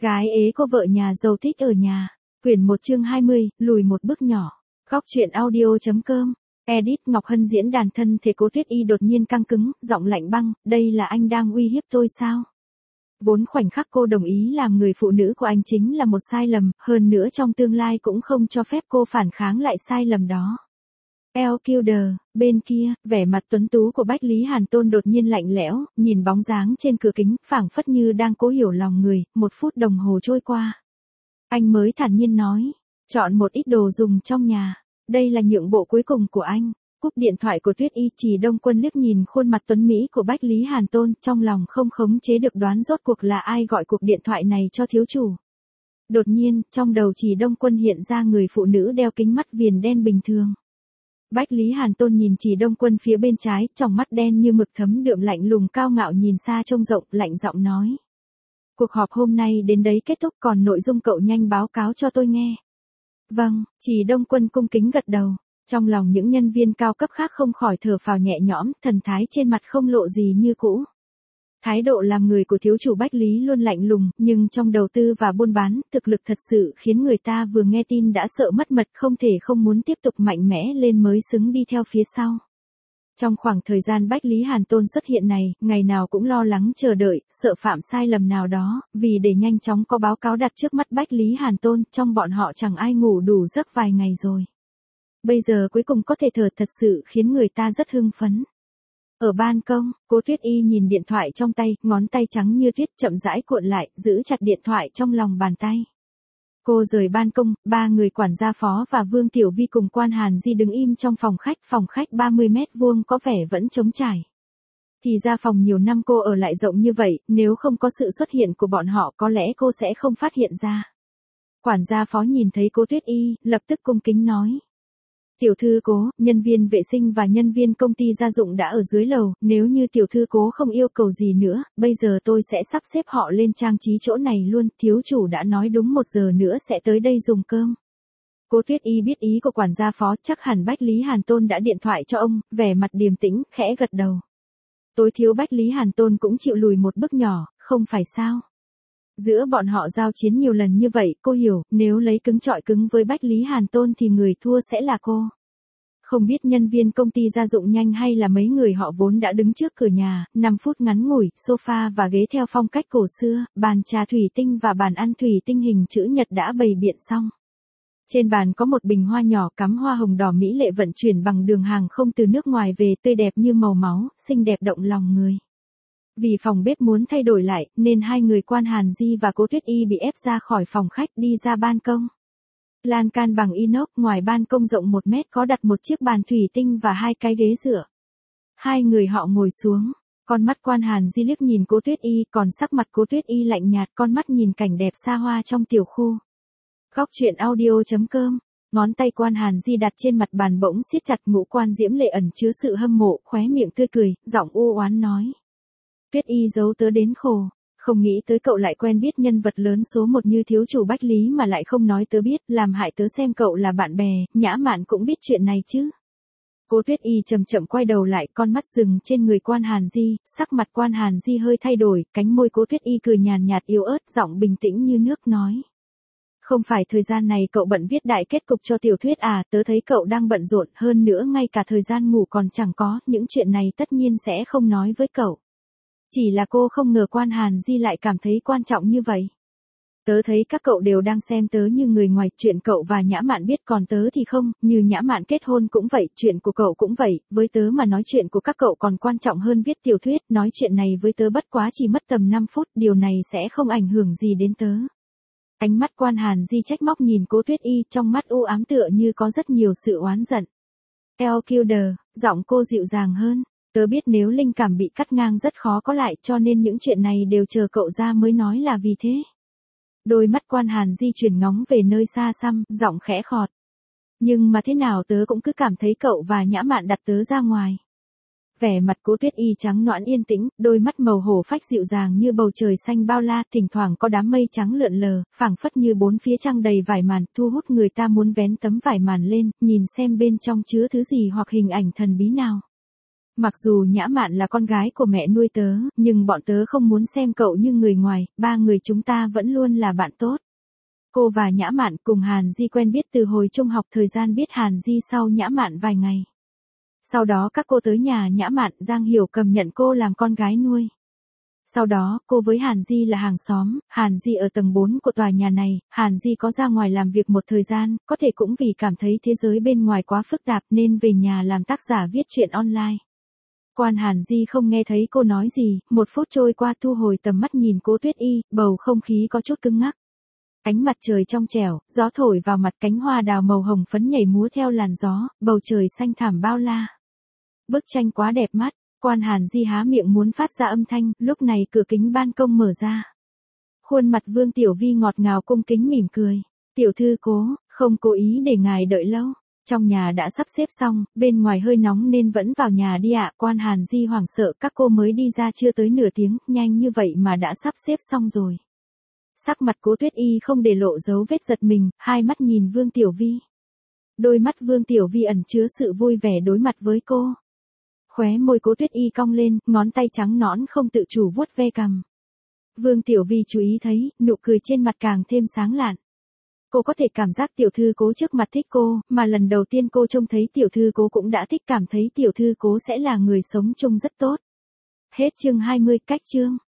Gái ế cô vợ nhà giàu thích ở nhà. Quyển 1 chương 20, lùi một bước nhỏ. Góc truyện audio.com. Edit Ngọc Hân diễn đàn thân thể Cố Tuyết Y đột nhiên căng cứng, giọng lạnh băng, đây là anh đang uy hiếp tôi sao? Vốn khoảnh khắc cô đồng ý làm người phụ nữ của anh chính là một sai lầm, hơn nữa trong tương lai cũng không cho phép cô phản kháng lại sai lầm đó. LQD, bên kia, vẻ mặt tuấn tú của Bách Lý Hàn Tôn đột nhiên lạnh lẽo, nhìn bóng dáng trên cửa kính, phảng phất như đang cố hiểu lòng người, 1 phút đồng hồ trôi qua. Anh mới thản nhiên nói, chọn một ít đồ dùng trong nhà, đây là nhượng bộ cuối cùng của anh. Cúp điện thoại của Tuyết Y, Trì Đông Quân liếc nhìn khuôn mặt tuấn mỹ của Bách Lý Hàn Tôn, trong lòng không khống chế được đoán rốt cuộc là ai gọi cuộc điện thoại này cho thiếu chủ. Đột nhiên, trong đầu Trì Đông Quân hiện ra người phụ nữ đeo kính mắt viền đen bình thường. Bách Lý Hàn Tôn nhìn Trì Đông Quân phía bên trái, tròng mắt đen như mực thấm đượm lạnh lùng cao ngạo nhìn xa trông rộng, lạnh giọng nói. Cuộc họp hôm nay đến đấy kết thúc, còn nội dung cậu nhanh báo cáo cho tôi nghe. Vâng, Trì Đông Quân cung kính gật đầu. Trong lòng những nhân viên cao cấp khác không khỏi thở phào nhẹ nhõm, thần thái trên mặt không lộ gì như cũ. Thái độ làm người của thiếu chủ Bách Lý luôn lạnh lùng, nhưng trong đầu tư và buôn bán, thực lực thật sự khiến người ta vừa nghe tin đã sợ mất mật, không thể không muốn tiếp tục mạnh mẽ lên mới xứng đi theo phía sau. Trong khoảng thời gian Bách Lý Hàn Tôn xuất hiện này, ngày nào cũng lo lắng chờ đợi, sợ phạm sai lầm nào đó, vì để nhanh chóng có báo cáo đặt trước mắt Bách Lý Hàn Tôn, trong bọn họ chẳng ai ngủ đủ giấc vài ngày rồi. Bây giờ cuối cùng có thể thở thật sự khiến người ta rất hưng phấn. Ở ban công, Cố Tuyết Y nhìn điện thoại trong tay, ngón tay trắng như tuyết chậm rãi cuộn lại, giữ chặt điện thoại trong lòng bàn tay. Cô rời ban công, 3 người quản gia phó và Vương Tiểu Vi cùng Quan Hàn Di đứng im trong phòng khách 30 mét vuông có vẻ vẫn trống trải. Thì ra phòng nhiều năm cô ở lại rộng như vậy, nếu không có sự xuất hiện của bọn họ có lẽ cô sẽ không phát hiện ra. Quản gia phó nhìn thấy Cố Tuyết Y, lập tức cung kính nói. Tiểu thư Cố, nhân viên vệ sinh và nhân viên công ty gia dụng đã ở dưới lầu, nếu như tiểu thư Cố không yêu cầu gì nữa, bây giờ tôi sẽ sắp xếp họ lên trang trí chỗ này luôn, thiếu chủ đã nói đúng 1 giờ nữa sẽ tới đây dùng cơm. Cố Tuyết Y biết ý của quản gia phó, chắc hẳn Bách Lý Hàn Tôn đã điện thoại cho ông, vẻ mặt điềm tĩnh, khẽ gật đầu. Tối thiếu Bách Lý Hàn Tôn cũng chịu lùi một bước nhỏ, không phải sao? Giữa bọn họ giao chiến nhiều lần như vậy, cô hiểu, nếu lấy cứng chọi cứng với Bách Lý Hàn Tôn thì người thua sẽ là cô. Không biết nhân viên công ty gia dụng nhanh hay là mấy người họ vốn đã đứng trước cửa nhà, 5 phút ngắn ngủi, sofa và ghế theo phong cách cổ xưa, bàn trà thủy tinh và bàn ăn thủy tinh hình chữ nhật đã bày biện xong. Trên bàn có một bình hoa nhỏ cắm hoa hồng đỏ mỹ lệ vận chuyển bằng đường hàng không từ nước ngoài về, tươi đẹp như màu máu, xinh đẹp động lòng người. Vì phòng bếp muốn thay đổi lại, nên 2 người Quan Hàn Di và Cố Tuyết Y bị ép ra khỏi phòng khách đi ra ban công. Lan can bằng inox, ngoài ban công rộng 1 mét có đặt một chiếc bàn thủy tinh và 2 cái ghế dựa. 2 người họ ngồi xuống, con mắt Quan Hàn Di liếc nhìn Cố Tuyết Y, còn sắc mặt Cố Tuyết Y lạnh nhạt, con mắt nhìn cảnh đẹp xa hoa trong tiểu khu. Góc truyện audio.com. Ngón tay Quan Hàn Di đặt trên mặt bàn bỗng siết chặt, ngũ quan diễm lệ ẩn chứa sự hâm mộ, khóe miệng tươi cười, giọng u oán nói. Tuyết Y giấu tớ đến khổ, không nghĩ tới cậu lại quen biết nhân vật lớn số 1 như thiếu chủ Bách Lý mà lại không nói tớ biết, làm hại tớ xem cậu là bạn bè, Nhã Mạn cũng biết chuyện này chứ. Cố Tuyết Y chậm chậm quay đầu lại, con mắt dừng trên người Quan Hàn Di, sắc mặt Quan Hàn Di hơi thay đổi, cánh môi Cố Tuyết Y cười nhàn nhạt yếu ớt, giọng bình tĩnh như nước nói. Không phải thời gian này cậu bận viết đại kết cục cho tiểu thuyết à, tớ thấy cậu đang bận rộn, hơn nữa ngay cả thời gian ngủ còn chẳng có, những chuyện này tất nhiên sẽ không nói với cậu. Chỉ là cô không ngờ Quan Hàn Di lại cảm thấy quan trọng như vậy. Tớ thấy các cậu đều đang xem tớ như người ngoài, chuyện cậu và Nhã Mạn biết còn tớ thì không, như Nhã Mạn kết hôn cũng vậy, chuyện của cậu cũng vậy, với tớ mà nói chuyện của các cậu còn quan trọng hơn viết tiểu thuyết, nói chuyện này với tớ bất quá chỉ mất tầm 5 phút, điều này sẽ không ảnh hưởng gì đến tớ. Ánh mắt Quan Hàn Di trách móc nhìn Cố Tuyết Y, trong mắt u ám tựa như có rất nhiều sự oán giận. LQD, giọng cô dịu dàng hơn. Tớ biết nếu linh cảm bị cắt ngang rất khó có lại, cho nên những chuyện này đều chờ cậu ra mới nói là vì thế. Đôi mắt Quan Hàn Di chuyển ngóng về nơi xa xăm, giọng khẽ khọt. Nhưng mà thế nào tớ cũng cứ cảm thấy cậu và Nhã Mạn đặt tớ ra ngoài. Vẻ mặt Cố Tuyết Y trắng nõn yên tĩnh, đôi mắt màu hổ phách dịu dàng như bầu trời xanh bao la, thỉnh thoảng có đám mây trắng lượn lờ, phảng phất như 4 phía trăng đầy vải màn, thu hút người ta muốn vén tấm vải màn lên, nhìn xem bên trong chứa thứ gì hoặc hình ảnh thần bí nào. Mặc dù Nhã Mạn là con gái của mẹ nuôi tớ, nhưng bọn tớ không muốn xem cậu như người ngoài, ba người chúng ta vẫn luôn là bạn tốt. Cô và Nhã Mạn cùng Hàn Di quen biết từ hồi trung học, thời gian biết Hàn Di sau Nhã Mạn vài ngày. Sau đó các cô tới nhà Nhã Mạn, Giang Hiểu Cầm nhận cô làm con gái nuôi. Sau đó, cô với Hàn Di là hàng xóm, Hàn Di ở tầng 4 của tòa nhà này, Hàn Di có ra ngoài làm việc một thời gian, có thể cũng vì cảm thấy thế giới bên ngoài quá phức tạp nên về nhà làm tác giả viết truyện online. Quan Hàn Di không nghe thấy cô nói gì, 1 phút trôi qua thu hồi tầm mắt nhìn Cố Tuyết Y, bầu không khí có chút cứng ngắc. Ánh mặt trời trong trẻo, gió thổi vào mặt, cánh hoa đào màu hồng phấn nhảy múa theo làn gió, bầu trời xanh thẳm bao la. Bức tranh quá đẹp mắt, Quan Hàn Di há miệng muốn phát ra âm thanh, lúc này cửa kính ban công mở ra. Khuôn mặt Vương Tiểu Vi ngọt ngào cung kính mỉm cười. Tiểu thư Cố, không cố ý để ngài đợi lâu. Trong nhà đã sắp xếp xong, bên ngoài hơi nóng nên vẫn vào nhà đi ạ. Quan Hàn Di hoảng sợ, các cô mới đi ra chưa tới nửa tiếng, nhanh như vậy mà đã sắp xếp xong rồi. Sắc mặt Cố Tuyết Y không để lộ dấu vết giật mình, hai mắt nhìn Vương Tiểu Vi. Đôi mắt Vương Tiểu Vi ẩn chứa sự vui vẻ đối mặt với cô. Khóe môi Cố Tuyết Y cong lên, ngón tay trắng nõn không tự chủ vuốt ve cằm. Vương Tiểu Vi chú ý thấy, nụ cười trên mặt càng thêm sáng lạn. Cô có thể cảm giác tiểu thư Cố trước mặt thích cô, mà lần đầu tiên cô trông thấy tiểu thư Cố cũng đã thích, cảm thấy tiểu thư Cố sẽ là người sống chung rất tốt. Hết chương 20, cách chương.